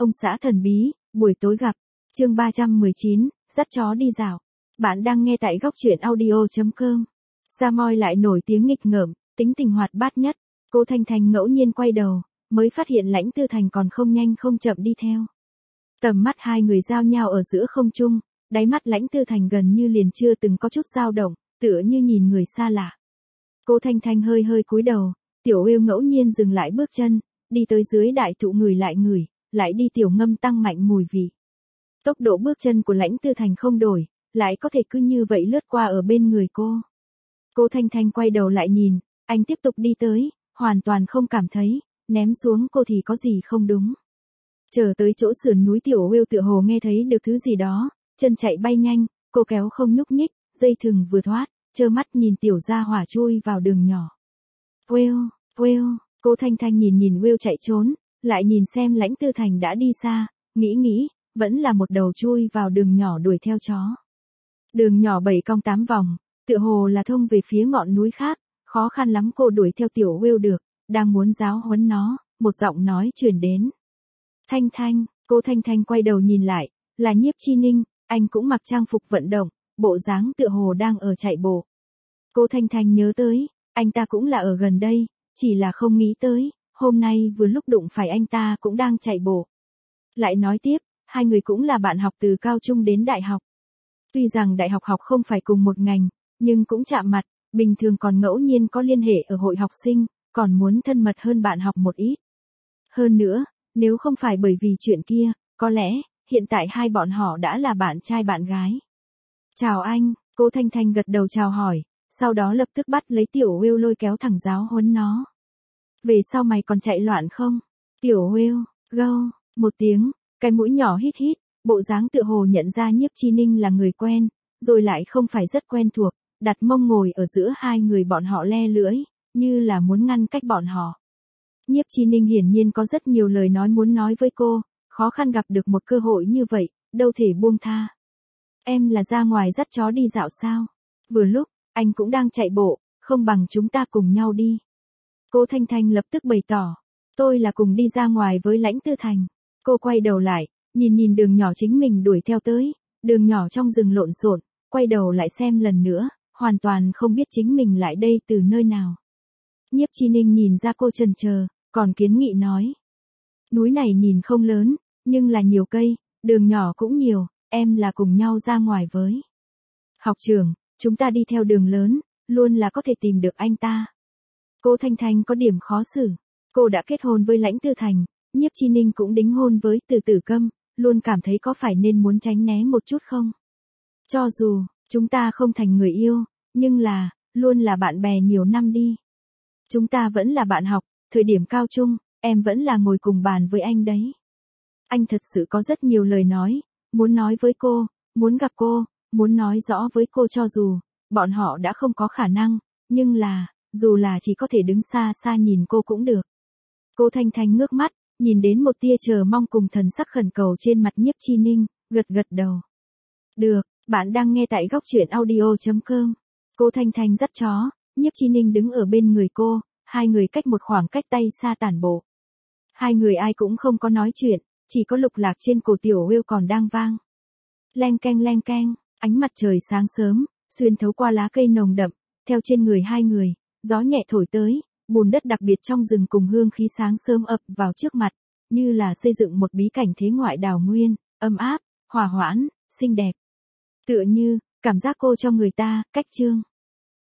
Ông xã thần bí, buổi tối gặp. Chương 319, dắt chó đi dạo. Bạn đang nghe tại góc truyện audio.com. Samoy lại nổi tiếng nghịch ngợm, tính tình hoạt bát nhất. Cô Thanh Thanh ngẫu nhiên quay đầu, mới phát hiện Lãnh Tư Thành còn không nhanh không chậm đi theo. Tầm mắt hai người giao nhau ở giữa không trung, đáy mắt Lãnh Tư Thành gần như liền chưa từng có chút dao động, tựa như nhìn người xa lạ. Cô Thanh Thanh hơi hơi cúi đầu, Tiểu Yêu ngẫu nhiên dừng lại bước chân, đi tới dưới đại thụ ngửi, lại đi tiểu ngâm tăng mạnh mùi vị. Tốc độ bước chân của Lãnh Tư Thành không đổi, lại có thể cứ như vậy lướt qua ở bên người cô. Cô Thanh Thanh quay đầu lại nhìn, anh tiếp tục đi tới, hoàn toàn không cảm thấy, ném xuống cô thì có gì không đúng. Chờ tới chỗ sườn núi, Tiểu Yêu tựa hồ nghe thấy được thứ gì đó, chân chạy bay nhanh, cô kéo không nhúc nhích, dây thừng vừa thoát, trơ mắt nhìn tiểu gia hỏa chui vào đường nhỏ. Will, cô Thanh Thanh nhìn Will chạy trốn, lại nhìn xem Lãnh Tư Thành đã đi xa, nghĩ, vẫn là một đầu chui vào đường nhỏ đuổi theo chó. Đường nhỏ 7 cong 8 vòng, tựa hồ là thông về phía ngọn núi khác, khó khăn lắm cô đuổi theo tiểu Will được, đang muốn giáo huấn nó, một giọng nói truyền đến. Thanh Thanh, cô Thanh Thanh quay đầu nhìn lại, là Nhiếp Chi Ninh, anh cũng mặc trang phục vận động, bộ dáng tựa hồ đang ở chạy bộ. Cô Thanh Thanh nhớ tới, anh ta cũng là ở gần đây, chỉ là không nghĩ tới, hôm nay vừa lúc đụng phải anh ta cũng đang chạy bộ. Lại nói tiếp, hai người cũng là bạn học từ cao trung đến đại học. Tuy rằng đại học học không phải cùng một ngành, nhưng cũng chạm mặt, bình thường còn ngẫu nhiên có liên hệ ở hội học sinh, còn muốn thân mật hơn bạn học một ít. Hơn nữa, nếu không phải bởi vì chuyện kia, có lẽ, hiện tại hai bọn họ đã là bạn trai bạn gái. Chào anh, cô Thanh Thanh gật đầu chào hỏi, sau đó lập tức bắt lấy tiểu Will lôi kéo thẳng giáo huấn nó. Về sau mày còn chạy loạn không? Tiểu Will, gâu, một tiếng, cái mũi nhỏ hít, bộ dáng tựa hồ nhận ra Nhiếp Chi Ninh là người quen, rồi lại không phải rất quen thuộc, đặt mông ngồi ở giữa hai người bọn họ le lưỡi, như là muốn ngăn cách bọn họ. Nhiếp Chi Ninh hiển nhiên có rất nhiều lời nói muốn nói với cô, khó khăn gặp được một cơ hội như vậy, đâu thể buông tha. Em là ra ngoài dắt chó đi dạo sao? Vừa lúc, anh cũng đang chạy bộ, không bằng chúng ta cùng nhau đi. Cô Thanh Thanh lập tức bày tỏ, tôi là cùng đi ra ngoài với Lãnh Tư Thành. Cô quay đầu lại, nhìn đường nhỏ chính mình đuổi theo tới, đường nhỏ trong rừng lộn xộn, quay đầu lại xem lần nữa, hoàn toàn không biết chính mình lại đây từ nơi nào. Nhiếp Chi Ninh nhìn ra cô chần chờ, còn kiến nghị nói. Núi này nhìn không lớn, nhưng là nhiều cây, đường nhỏ cũng nhiều, em là cùng nhau ra ngoài với. Học trưởng, chúng ta đi theo đường lớn, luôn là có thể tìm được anh ta. Cô Thanh Thanh có điểm khó xử. Cô đã kết hôn với Lãnh Tư Thành, Nhiếp Chi Ninh cũng đính hôn với Từ Tử Câm, luôn cảm thấy có phải nên muốn tránh né một chút không? Cho dù, chúng ta không thành người yêu, nhưng là, luôn là bạn bè nhiều năm đi. Chúng ta vẫn là bạn học, thời điểm cao trung, em vẫn là ngồi cùng bàn với anh đấy. Anh thật sự có rất nhiều lời muốn nói với cô, muốn gặp cô, muốn nói rõ với cô cho dù, bọn họ đã không có khả năng, nhưng là, dù là chỉ có thể đứng xa xa nhìn cô cũng được. Cô Thanh Thanh ngước mắt, nhìn đến một tia chờ mong cùng thần sắc khẩn cầu trên mặt Nhiếp Chi Ninh, gật đầu. Được, bạn đang nghe tại góc truyện audio.com. Cô Thanh Thanh dắt chó, Nhiếp Chi Ninh đứng ở bên người cô, hai người cách một khoảng cách tay xa tản bộ. Hai người ai cũng không có nói chuyện, chỉ có lục lạc trên cổ tiểu Will còn đang vang. Leng keng, ánh mặt trời sáng sớm, xuyên thấu qua lá cây nồng đậm, theo trên người hai người, gió nhẹ thổi tới, bùn đất đặc biệt trong rừng cùng hương khí sáng sớm ập vào trước mặt, như là xây dựng một bí cảnh thế ngoại đào nguyên, ấm áp, hòa hoãn, xinh đẹp. Tựa như, cảm giác cô cho người ta, cách chương.